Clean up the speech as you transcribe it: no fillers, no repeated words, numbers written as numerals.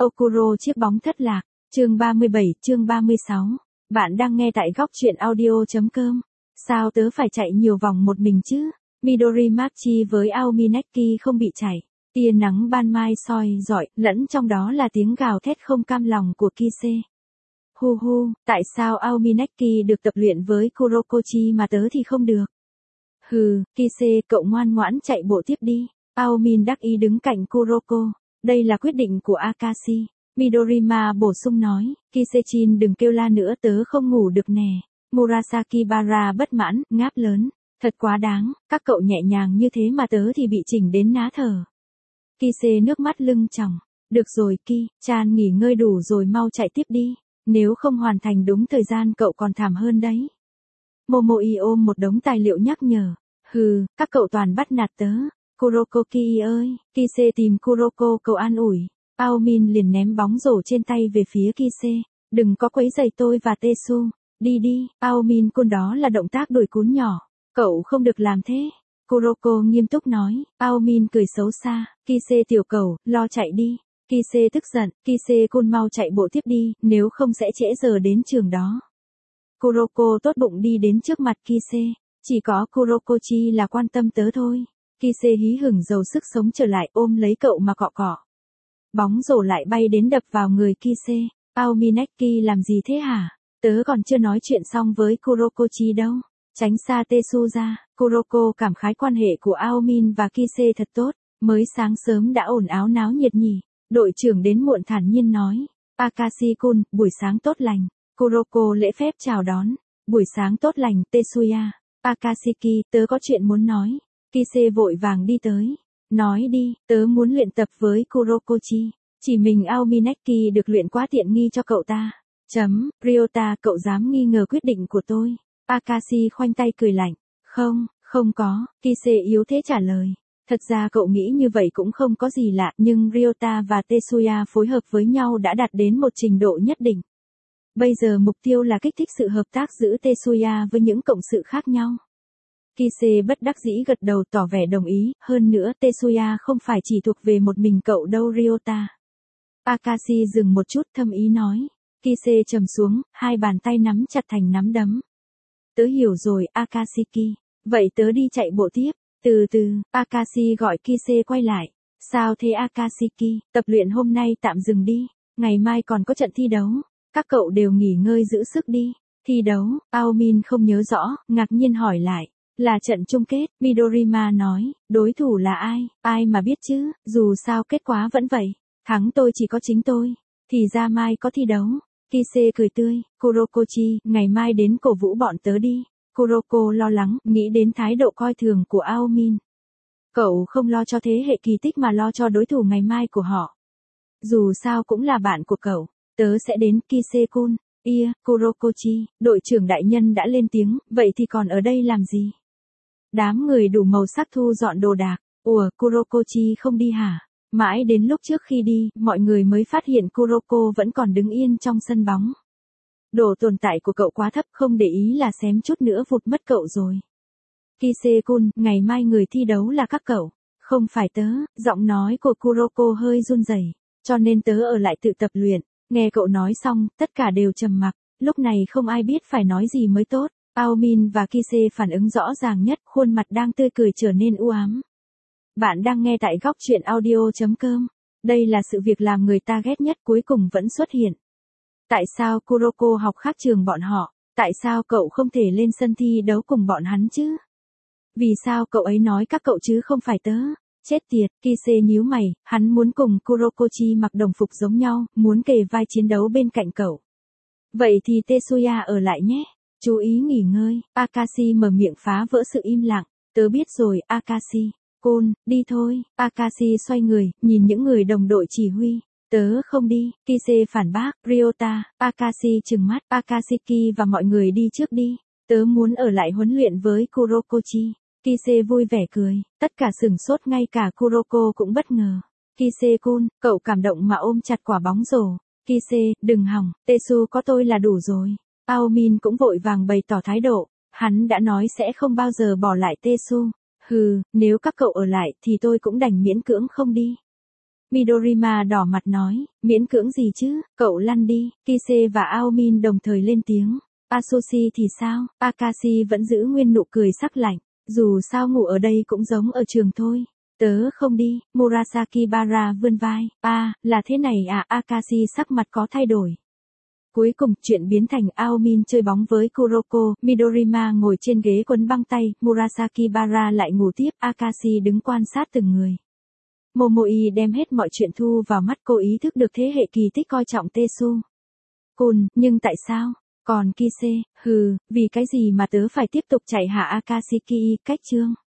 Okuro chiếc bóng thất lạc, chương 37, chương 36. Bạn đang nghe tại góc truyện audio.com. Sao tớ phải chạy nhiều vòng một mình chứ? Midori Machi với Aomi Neki không bị chảy. Tia nắng ban mai soi rọi, lẫn trong đó là tiếng gào thét không cam lòng của Kise. Hu hu, tại sao Aomi Neki được tập luyện với Kurokochi mà tớ thì không được? Hừ, Kise, cậu ngoan ngoãn chạy bộ tiếp đi. Aomi đắc ý đứng cạnh Kuroko. Đây là quyết định của Akashi. Midorima bổ sung nói, Kise-chin đừng kêu la nữa, tớ không ngủ được nè. Murasaki Bara bất mãn, ngáp lớn. Thật quá đáng, các cậu nhẹ nhàng như thế mà tớ thì bị chỉnh đến ná thở. Kise nước mắt lưng tròng. Được rồi Ki-chan, nghỉ ngơi đủ rồi mau chạy tiếp đi. Nếu không hoàn thành đúng thời gian cậu còn thảm hơn đấy. Momoi ôm một đống tài liệu nhắc nhở. Hừ, các cậu toàn bắt nạt tớ. Kuroko Ki ơi, Kise tìm Kuroko cầu an ủi. Aomin liền ném bóng rổ trên tay về phía Kise. Đừng có quấy rầy tôi và Tesu. Đi đi, Aomin cun, đó là động tác đuổi cún nhỏ. Cậu không được làm thế. Kuroko nghiêm túc nói. Aomin cười xấu xa. Kise tiểu cầu, lo chạy đi. Kise tức giận. Kise cun mau chạy bộ tiếp đi, nếu không sẽ trễ giờ đến trường đó. Kuroko tốt bụng đi đến trước mặt Kise. Chỉ có Kurokochi là quan tâm tớ thôi. Kise hí hửng giàu sức sống trở lại ôm lấy cậu mà cọ cọ. Bóng rổ lại bay đến đập vào người Kise. Aomi Neki làm gì thế hả? Tớ còn chưa nói chuyện xong với Kurokochi đâu. Tránh xa Tesu ra. Kuroko cảm khái quan hệ của Aomin và Kise thật tốt. Mới sáng sớm đã ồn áo náo nhiệt nhỉ. Đội trưởng đến muộn thản nhiên nói. Akashi-kun, buổi sáng tốt lành. Kuroko lễ phép chào đón. Buổi sáng tốt lành, Tetsuya. Akashiki, tớ có chuyện muốn nói. Kise vội vàng đi tới. Nói đi, tớ muốn luyện tập với Kurokochi. Chỉ mình Aomi Neki được luyện quá tiện nghi cho cậu ta. Ryota, cậu dám nghi ngờ quyết định của tôi. Akashi khoanh tay cười lạnh. Không có, Kise yếu thế trả lời. Thật ra cậu nghĩ như vậy cũng không có gì lạ, nhưng Ryota và Tetsuya phối hợp với nhau đã đạt đến một trình độ nhất định. Bây giờ mục tiêu là kích thích sự hợp tác giữa Tetsuya với những cộng sự khác nhau. Kise bất đắc dĩ gật đầu tỏ vẻ đồng ý, hơn nữa Tetsuya không phải chỉ thuộc về một mình cậu đâu Ryota. Akashi dừng một chút thâm ý nói. Kise trầm xuống, hai bàn tay nắm chặt thành nắm đấm. Tớ hiểu rồi Akashiki, vậy tớ đi chạy bộ tiếp. Từ từ, Akashi gọi Kise quay lại. Sao thế Akashiki, tập luyện hôm nay tạm dừng đi, ngày mai còn có trận thi đấu. Các cậu đều nghỉ ngơi giữ sức đi. Thi đấu, Aomin không nhớ rõ, ngạc nhiên hỏi lại. Là trận chung kết, Midorima nói. Đối thủ là ai, ai mà biết chứ, dù sao kết quả vẫn vậy. Thắng tôi chỉ có chính tôi. Thì ra mai có thi đấu. Kise cười tươi. Kurokochi, ngày mai đến cổ vũ bọn tớ đi. Kuroko lo lắng, nghĩ đến thái độ coi thường của Aomin. Cậu không lo cho thế hệ kỳ tích mà lo cho đối thủ ngày mai của họ. Dù sao cũng là bạn của cậu. Tớ sẽ đến Kise-kun. Kurokochi, đội trưởng đại nhân đã lên tiếng, vậy thì còn ở đây làm gì? Đám người đủ màu sắc thu dọn đồ đạc. Ủa, Kurokochi không đi hả? Mãi đến lúc trước khi đi, mọi người mới phát hiện Kuroko vẫn còn đứng yên trong sân bóng. Độ tồn tại của cậu quá thấp, không để ý là xém chút nữa vụt mất cậu rồi. Kise-kun, ngày mai người thi đấu là các cậu, không phải tớ. Giọng nói của Kuroko hơi run rẩy. Cho nên tớ ở lại tự tập luyện. Nghe cậu nói xong, tất cả đều trầm mặc. Lúc này không ai biết phải nói gì mới tốt. Aomin và Kise phản ứng rõ ràng nhất, khuôn mặt đang tươi cười trở nên u ám. Bạn đang nghe tại góc truyện audio.com. Đây là sự việc làm người ta ghét nhất cuối cùng vẫn xuất hiện. Tại sao Kuroko học khác trường bọn họ? Tại sao cậu không thể lên sân thi đấu cùng bọn hắn chứ? Vì sao cậu ấy nói các cậu chứ không phải tớ? Chết tiệt, Kise nhíu mày, hắn muốn cùng Kurokochi mặc đồng phục giống nhau, muốn kề vai chiến đấu bên cạnh cậu. Vậy thì Tetsuya ở lại nhé. Chú ý nghỉ ngơi. Akashi mở miệng phá vỡ sự im lặng. Tớ biết rồi, Akashi. Côn, đi thôi. Akashi xoay người, nhìn những người đồng đội chỉ huy. Tớ không đi. Kise phản bác. Ryota, Akashi trừng mắt. Akashiki và mọi người đi trước đi. Tớ muốn ở lại huấn luyện với Kurokochi. Kise vui vẻ cười. Tất cả sửng sốt, ngay cả Kuroko cũng bất ngờ. Kise-kun, cậu cảm động mà ôm chặt quả bóng rổ. Kise, đừng hỏng, Tesu có tôi là đủ rồi. Aomin cũng vội vàng bày tỏ thái độ. Hắn đã nói sẽ không bao giờ bỏ lại Tesu. Hừ, nếu các cậu ở lại thì tôi cũng đành miễn cưỡng không đi. Midorima đỏ mặt nói, miễn cưỡng gì chứ, cậu lăn đi. Kise và Aomin đồng thời lên tiếng. Asoshi thì sao? Akashi vẫn giữ nguyên nụ cười sắc lạnh. Dù sao ngủ ở đây cũng giống ở trường thôi. Tớ không đi. Murasaki Bara vươn vai. Là thế này à? Akashi sắc mặt có thay đổi. Cuối cùng, chuyện biến thành Aomin chơi bóng với Kuroko, Midorima ngồi trên ghế quấn băng tay, Murasaki Bara lại ngủ tiếp, Akashi đứng quan sát từng người. Momoi đem hết mọi chuyện thu vào mắt, cô ý thức được thế hệ kỳ tích coi trọng Tesu Kun, nhưng tại sao? Còn Kise, vì cái gì mà tớ phải tiếp tục chạy hả? Akashiki, cách chương.